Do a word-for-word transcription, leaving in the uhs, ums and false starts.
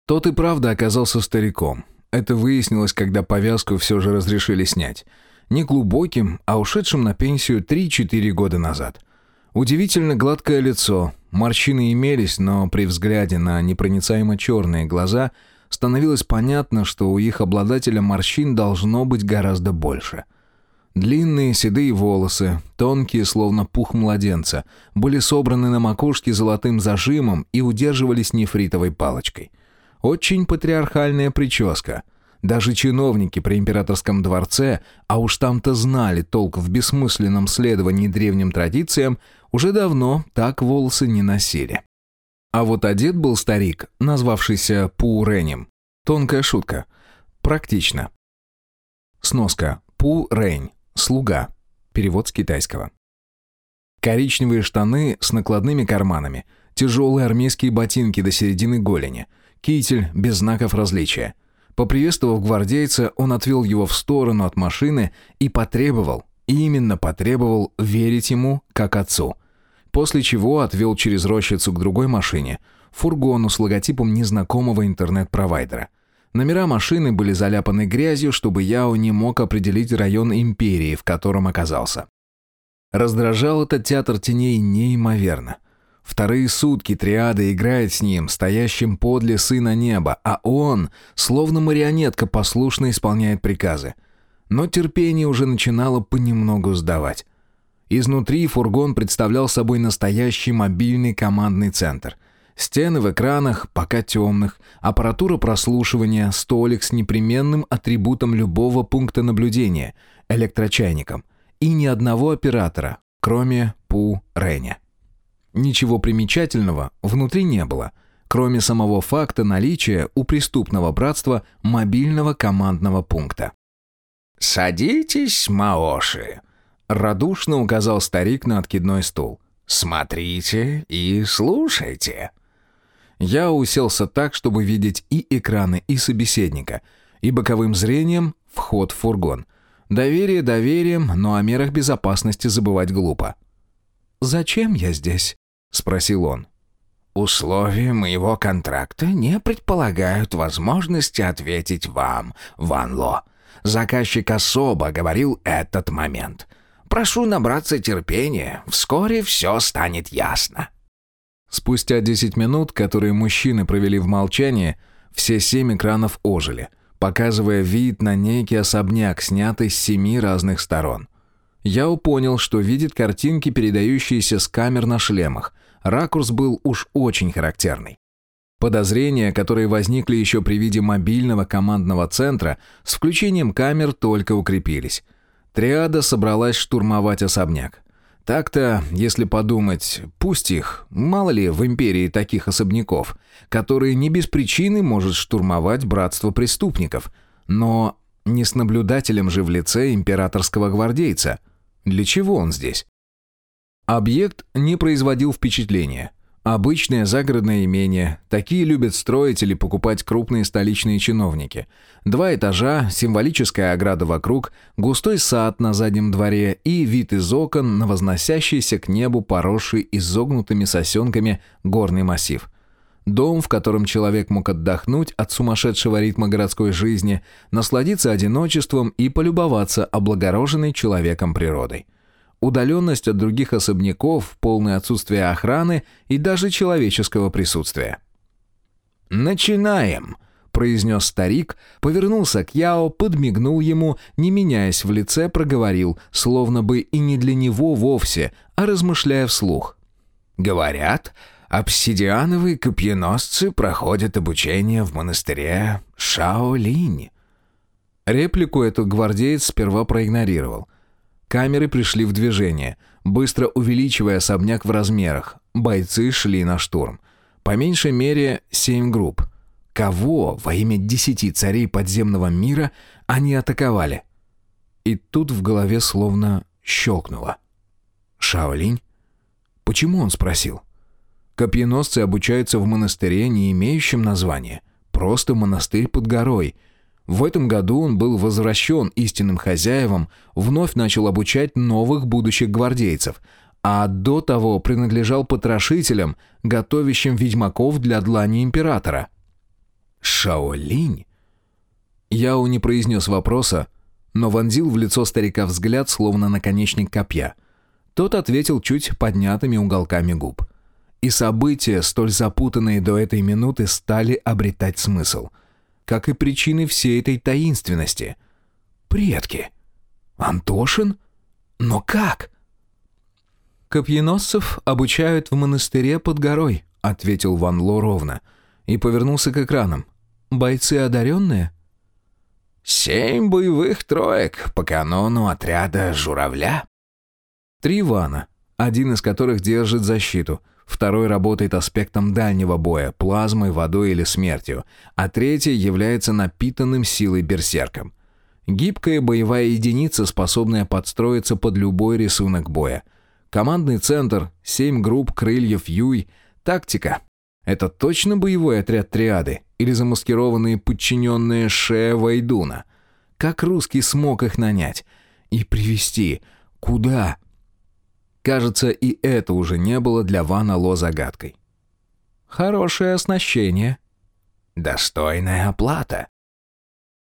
Тот и правда оказался стариком. Это выяснилось, когда повязку все же разрешили снять. Не глубоким, а ушедшим на пенсию три-четыре года назад. Удивительно гладкое лицо, морщины имелись, но при взгляде на непроницаемо черные глаза становилось понятно, что у их обладателя морщин должно быть гораздо больше. Длинные седые волосы, тонкие, словно пух младенца, были собраны на макушке золотым зажимом и удерживались нефритовой палочкой. Очень патриархальная прическа. Даже чиновники при императорском дворце, а уж там-то знали толк в бессмысленном следовании древним традициям, уже давно так волосы не носили. А вот одет был старик, назвавшийся Пу Рэнем. Тонкая шутка. Практично. Сноска. Пу Рэнь. Слуга. Перевод с китайского. Коричневые штаны с накладными карманами, тяжелые армейские ботинки до середины голени, китель без знаков различия. Поприветствовав гвардейца, он отвел его в сторону от машины и потребовал, именно потребовал верить ему как отцу. После чего отвел через рощицу к другой машине, фургону с логотипом незнакомого интернет-провайдера. Номера машины были заляпаны грязью, чтобы Яо не мог определить район империи, в котором оказался. Раздражал этот театр теней неимоверно. Вторые сутки триада играет с ним, стоящим подле сына неба, а он, словно марионетка, послушно исполняет приказы. Но терпение уже начинало понемногу сдавать. Изнутри фургон представлял собой настоящий мобильный командный центр. Стены в экранах, пока темных, аппаратура прослушивания, столик с непременным атрибутом любого пункта наблюдения – электрочайником. И ни одного оператора, кроме Пу Рэня. Ничего примечательного внутри не было, кроме самого факта наличия у преступного братства мобильного командного пункта. «Садитесь, маоши», — радушно указал старик на откидной стул. «Смотрите и слушайте». Я уселся так, чтобы видеть и экраны, и собеседника, и боковым зрением вход в фургон. Доверие доверием, но о мерах безопасности забывать глупо. «Зачем я здесь?» — спросил он. «Условия моего контракта не предполагают возможности ответить вам, Ван Ло. Заказчик особо говорил этот момент. Прошу набраться терпения, вскоре все станет ясно». Спустя десять минут, которые мужчины провели в молчании, все семь экранов ожили, показывая вид на некий особняк, снятый с семи разных сторон. Я понял, что видит картинки, передающиеся с камер на шлемах. Ракурс был уж очень характерный. Подозрения, которые возникли еще при виде мобильного командного центра, с включением камер только укрепились. Триада собралась штурмовать особняк. Так-то, если подумать, пусть их, мало ли в империи таких особняков, которые не без причины может штурмовать братство преступников, но не с наблюдателем же в лице императорского гвардейца. Для чего он здесь? Объект не производил впечатления. Обычное загородное имение, такие любят строить или покупать крупные столичные чиновники. Два этажа, символическая ограда вокруг, густой сад на заднем дворе и вид из окон на возносящийся к небу поросший изогнутыми сосенками горный массив. Дом, в котором человек мог отдохнуть от сумасшедшего ритма городской жизни, насладиться одиночеством и полюбоваться облагороженной человеком природой. Удаленность от других особняков, полное отсутствие охраны и даже человеческого присутствия. «Начинаем», — произнес старик, повернулся к Яо, подмигнул ему, не меняясь в лице, проговорил, словно бы и не для него вовсе, а размышляя вслух. «Говорят, обсидиановые копьеносцы проходят обучение в монастыре Шаолинь». Реплику эту гвардеец сперва проигнорировал. Камеры пришли в движение, быстро увеличивая особняк в размерах. Бойцы шли на штурм. По меньшей мере семь групп. Кого во имя десяти царей подземного мира они атаковали? И тут в голове словно щелкнуло. Шаолинь? Почему он спросил? Копьеносцы обучаются в монастыре, не имеющем названия. Просто монастырь под горой. В этом году он был возвращен истинным хозяевам, вновь начал обучать новых будущих гвардейцев, а до того принадлежал потрошителям, готовящим ведьмаков для длани императора. Шаолинь? Яо не произнес вопроса, но вонзил в лицо старика взгляд, словно наконечник копья. Тот ответил чуть поднятыми уголками губ. И события, столь запутанные до этой минуты, стали обретать смысл. Как и причины всей этой таинственности. Предки. Антошин? Но как? «Копьеносцев обучают в монастыре под горой», — ответил Ван Ло ровно. И повернулся к экранам. «Бойцы одаренные?» «Семь боевых троек по канону отряда «Журавля». Три Вана, один из которых держит защиту, второй работает аспектом дальнего боя, плазмой, водой или смертью, а третий является напитанным силой берсерком. Гибкая боевая единица, способная подстроиться под любой рисунок боя. Командный центр, семь групп крыльев Юй, тактика. Это точно боевой отряд триады или замаскированные подчиненные Ше Вэйдуна? Как русский смог их нанять? И привести? Куда? Кажется, и это уже не было для Вана Ло загадкой. Хорошее оснащение. Достойная оплата.